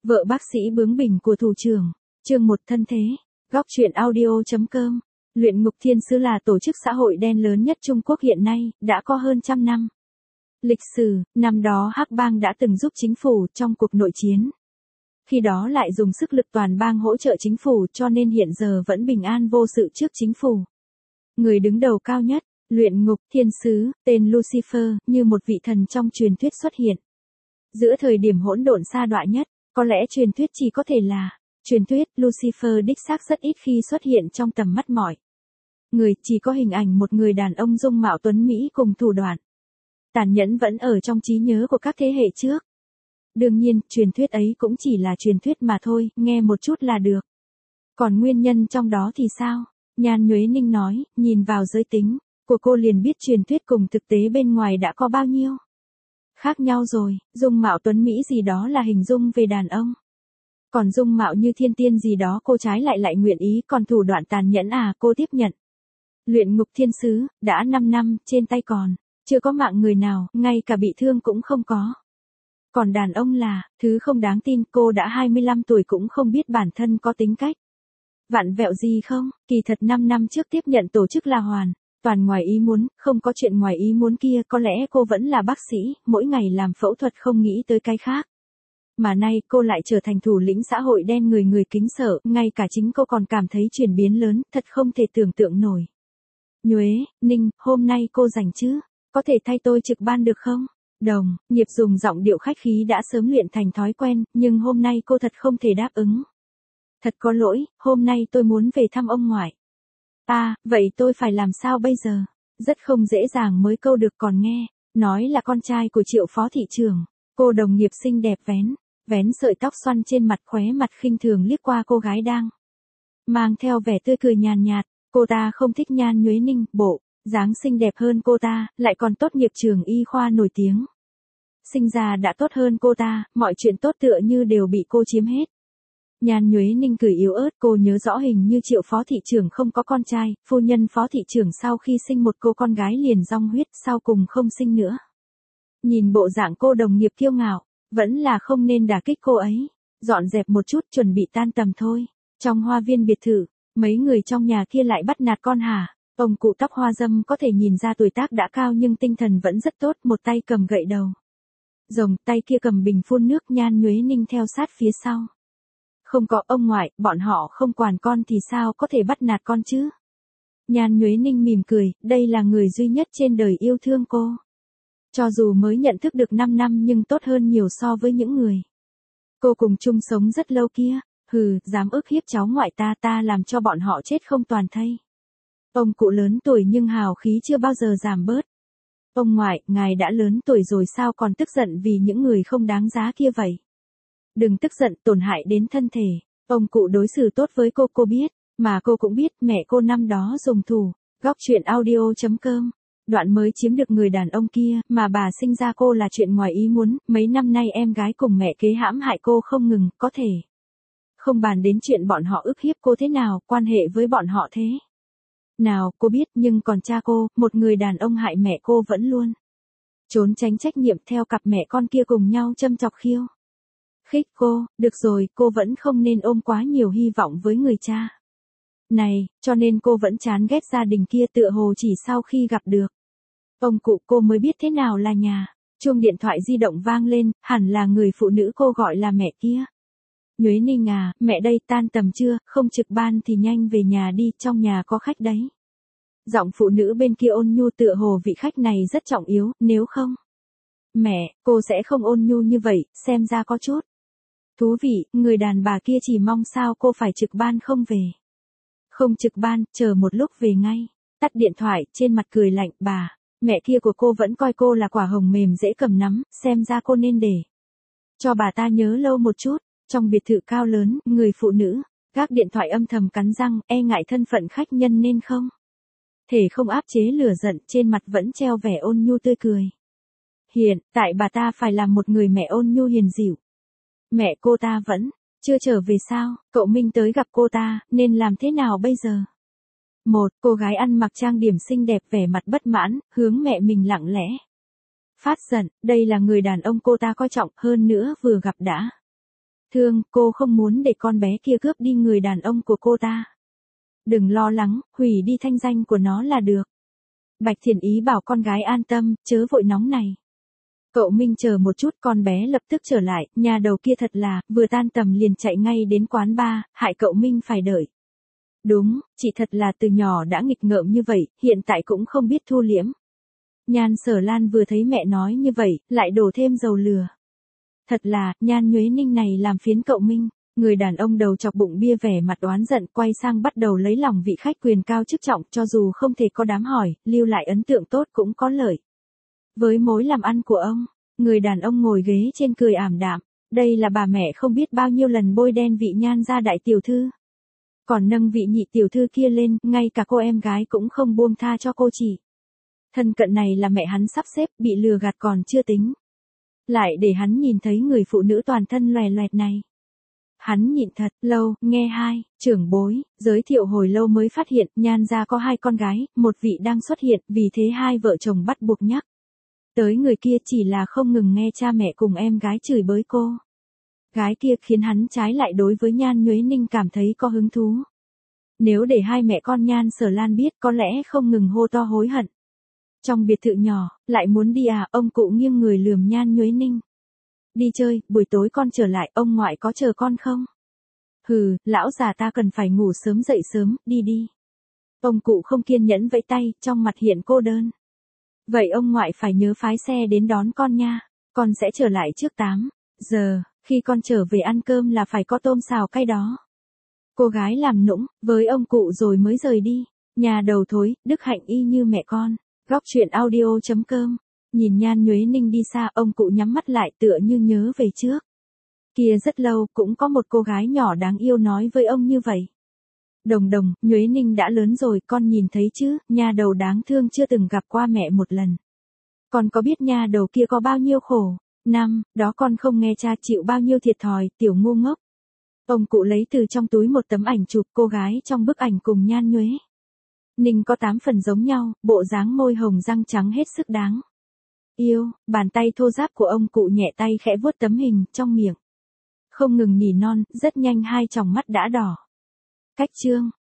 Vợ bác sĩ bướng bỉnh của thủ trưởng. Chương 1 thân thế. Góc truyện audio.com. Luyện ngục thiên sứ là tổ chức xã hội đen lớn nhất Trung Quốc hiện nay, đã có hơn trăm năm lịch sử. Năm đó Hắc Bang đã từng giúp chính phủ trong cuộc nội chiến. Khi đó lại dùng sức lực toàn bang hỗ trợ chính phủ, cho nên hiện giờ vẫn bình an vô sự trước chính phủ. Người đứng đầu cao nhất, luyện ngục thiên sứ, tên Lucifer, như một vị thần trong truyền thuyết xuất hiện. Giữa thời điểm hỗn độn sa đọa nhất, có lẽ truyền thuyết chỉ có thể là truyền thuyết. Lucifer đích xác rất ít khi xuất hiện trong tầm mắt mọi người, chỉ có hình ảnh một người đàn ông dung mạo tuấn mỹ cùng thủ đoạn tàn nhẫn vẫn ở trong trí nhớ của các thế hệ trước. Đương nhiên, truyền thuyết ấy cũng chỉ là truyền thuyết mà thôi, nghe một chút là được. Còn nguyên nhân trong đó thì sao? Nhan Nhuế Ninh nói, nhìn vào giới tính của cô liền biết truyền thuyết cùng thực tế bên ngoài đã có bao nhiêu khác nhau rồi. Dung mạo tuấn mỹ gì đó là hình dung về đàn ông. Còn dung mạo như thiên tiên gì đó cô trái lại nguyện ý, còn thủ đoạn tàn nhẫn cô tiếp nhận. Luyện ngục thiên sứ, đã 5 năm, trên tay còn chưa có mạng người nào, ngay cả bị thương cũng không có. Còn đàn ông là thứ không đáng tin. Cô đã 25 tuổi cũng không biết bản thân có tính cách vặn vẹo gì không. Kỳ thật 5 năm trước tiếp nhận tổ chức là hoàn toàn ngoài ý muốn, không có chuyện ngoài ý muốn kia. Có lẽ cô vẫn là bác sĩ, mỗi ngày làm phẫu thuật không nghĩ tới cái khác. Mà nay cô lại trở thành thủ lĩnh xã hội đen người người kính sợ, ngay cả chính cô còn cảm thấy chuyển biến lớn, thật không thể tưởng tượng nổi. Nhuế Ninh, hôm nay cô rảnh chứ? Có thể thay tôi trực ban được không? Đồng nghiệp dùng giọng điệu khách khí đã sớm luyện thành thói quen, nhưng hôm nay cô thật không thể đáp ứng. Thật có lỗi, hôm nay tôi muốn về thăm ông ngoại. Vậy tôi phải làm sao bây giờ? Rất không dễ dàng mới câu được còn nghe. Nói là con trai của Triệu phó thị trưởng. Cô đồng nghiệp xinh đẹp vén sợi tóc xoăn trên mặt, khóe mặt khinh thường liếc qua cô gái đang mang theo vẻ tươi cười nhàn nhạt. Cô ta không thích Nhan Nhuế Ninh, bộ dáng xinh đẹp hơn cô ta, lại còn tốt nghiệp trường y khoa nổi tiếng. Sinh ra đã tốt hơn cô ta, mọi chuyện tốt tựa như đều bị cô chiếm hết. Nhan Nhuế Ninh cười yếu ớt, cô nhớ rõ hình như Triệu phó thị trưởng không có con trai, phu nhân phó thị trưởng sau khi sinh một cô con gái liền rong huyết, sau cùng không sinh nữa. Nhìn bộ dạng cô đồng nghiệp kiêu ngạo, vẫn là không nên đả kích cô ấy. Dọn dẹp một chút, chuẩn bị tan tầm thôi. Trong hoa viên biệt thự, mấy người trong nhà kia lại bắt nạt con hả? Ông cụ tóc hoa dâm có thể nhìn ra tuổi tác đã cao nhưng tinh thần vẫn rất tốt, một tay cầm gậy đầu rồng, tay kia cầm bình phun nước. Nhan Nhuế Ninh theo sát phía sau. Không có ông ngoại, bọn họ không quản con thì sao có thể bắt nạt con chứ? Nhan Nhuế Ninh mỉm cười, đây là người duy nhất trên đời yêu thương cô. Cho dù mới nhận thức được 5 năm nhưng tốt hơn nhiều so với những người cô cùng chung sống rất lâu kia. Hừ, dám ức hiếp cháu ngoại ta làm cho bọn họ chết không toàn thây. Ông cụ lớn tuổi nhưng hào khí chưa bao giờ giảm bớt. Ông ngoại, ngài đã lớn tuổi rồi sao còn tức giận vì những người không đáng giá kia vậy? Đừng tức giận, tổn hại đến thân thể. Ông cụ đối xử tốt với cô biết, mà cô cũng biết mẹ cô năm đó dùng thủ. Góc truyện audio.com. Đoạn mới chiếm được người đàn ông kia, mà bà sinh ra cô là chuyện ngoài ý muốn. Mấy năm nay em gái cùng mẹ kế hãm hại cô không ngừng, có thể không bàn đến chuyện bọn họ ức hiếp cô thế nào, quan hệ với bọn họ thế nào, cô biết, nhưng còn cha cô, một người đàn ông hại mẹ cô vẫn luôn trốn tránh trách nhiệm, theo cặp mẹ con kia cùng nhau châm chọc khiêu khích cô. Được rồi, cô vẫn không nên ôm quá nhiều hy vọng với người cha này, cho nên cô vẫn chán ghét gia đình kia. Tựa hồ chỉ sau khi gặp được ông cụ cô mới biết thế nào là nhà. Chuông điện thoại di động vang lên, hẳn là người phụ nữ cô gọi là mẹ kia. Nhuế Ninh à, mẹ đây, tan tầm chưa, không trực ban thì nhanh về nhà đi, trong nhà có khách đấy. Giọng phụ nữ bên kia ôn nhu, tựa hồ vị khách này rất trọng yếu, nếu không mẹ, cô sẽ không ôn nhu như vậy, xem ra có chút thú vị. Người đàn bà kia chỉ mong sao cô phải trực ban không về. Không trực ban, chờ một lúc về ngay. Tắt điện thoại, trên mặt cười lạnh. Bà, mẹ kia của cô vẫn coi cô là quả hồng mềm dễ cầm nắm, xem ra cô nên để cho bà ta nhớ lâu một chút. Trong biệt thự cao lớn, người phụ nữ gác điện thoại âm thầm cắn răng, e ngại thân phận khách nhân nên không thể không áp chế lửa giận, trên mặt vẫn treo vẻ ôn nhu tươi cười. Hiện tại bà ta phải làm một người mẹ ôn nhu hiền dịu. Mẹ cô ta vẫn chưa trở về sao? Cậu Minh tới gặp cô ta, nên làm thế nào bây giờ? Một cô gái ăn mặc trang điểm xinh đẹp vẻ mặt bất mãn, hướng mẹ mình lặng lẽ phát giận. Đây là người đàn ông cô ta coi trọng, hơn nữa vừa gặp đã Thương, cô không muốn để con bé kia cướp đi người đàn ông của cô ta. Đừng lo lắng, hủy đi thanh danh của nó là được. Bạch Thiền Ý bảo con gái an tâm, chớ vội nóng này. Cậu Minh chờ một chút, con bé lập tức trở lại, nhà đầu kia thật là, vừa tan tầm liền chạy ngay đến quán bar, hại cậu Minh phải đợi. Đúng, chị thật là từ nhỏ đã nghịch ngợm như vậy, hiện tại cũng không biết thu liễm. Nhan Sở Lan vừa thấy mẹ nói như vậy, lại đổ thêm dầu lửa. Thật là, Nhan Nhuế Ninh này làm phiến cậu Minh. Người đàn ông đầu chọc bụng bia vẻ mặt oán giận quay sang bắt đầu lấy lòng vị khách quyền cao chức trọng, cho dù không thể có đám hỏi, lưu lại ấn tượng tốt cũng có lợi. Với mối làm ăn của ông, người đàn ông ngồi ghế trên cười ảm đạm, đây là bà mẹ không biết bao nhiêu lần bôi đen vị Nhan gia đại tiểu thư. Còn nâng vị nhị tiểu thư kia lên, ngay cả cô em gái cũng không buông tha cho cô chị. Thân cận này là mẹ hắn sắp xếp, bị lừa gạt còn chưa tính. Lại để hắn nhìn thấy người phụ nữ toàn thân loè loẹt này. Hắn nhịn thật lâu, nghe hai trưởng bối giới thiệu hồi lâu mới phát hiện Nhan gia có 2 con gái, một vị đang xuất hiện, vì thế 2 vợ chồng bắt buộc nhắc tới người kia, chỉ là không ngừng nghe cha mẹ cùng em gái chửi bới cô. Gái kia khiến hắn trái lại đối với Nhan Nhuế Ninh cảm thấy có hứng thú. Nếu để 2 mẹ con Nhan Sở Lan biết có lẽ không ngừng hô to hối hận. Trong biệt thự nhỏ, lại muốn đi à, ông cụ nghiêng người lườm Nhan Nhuế Ninh. Đi chơi, buổi tối con trở lại, ông ngoại có chờ con không? Hừ, lão già ta cần phải ngủ sớm dậy sớm, đi đi. Ông cụ không kiên nhẫn vẫy tay, trong mặt hiện cô đơn. Vậy ông ngoại phải nhớ phái xe đến đón con nha, con sẽ trở lại trước 8 giờ, khi con trở về ăn cơm là phải có tôm xào cay đó. Cô gái làm nũng, với ông cụ rồi mới rời đi. Nhà đầu thối, đức hạnh y như mẹ con. Góc truyện audio.com. Nhìn Nhan Nhuế Ninh đi xa, ông cụ nhắm mắt lại tựa như nhớ về trước. Kia rất lâu, cũng có một cô gái nhỏ đáng yêu nói với ông như vậy. Đồng đồng, Nhuế Ninh đã lớn rồi, con nhìn thấy chứ, nha đầu đáng thương chưa từng gặp qua mẹ một lần. Con có biết nha đầu kia có bao nhiêu khổ, năm, đó con không nghe cha chịu bao nhiêu thiệt thòi, tiểu ngu ngốc. Ông cụ lấy từ trong túi một tấm ảnh chụp cô gái trong bức ảnh cùng Nhan Nhuế Ninh có 8 phần giống nhau, bộ dáng môi hồng răng trắng hết sức đáng yêu, bàn tay thô ráp của ông cụ nhẹ tay khẽ vuốt tấm hình trong miệng. Không ngừng nỉ non, rất nhanh 2 tròng mắt đã đỏ. Cách chương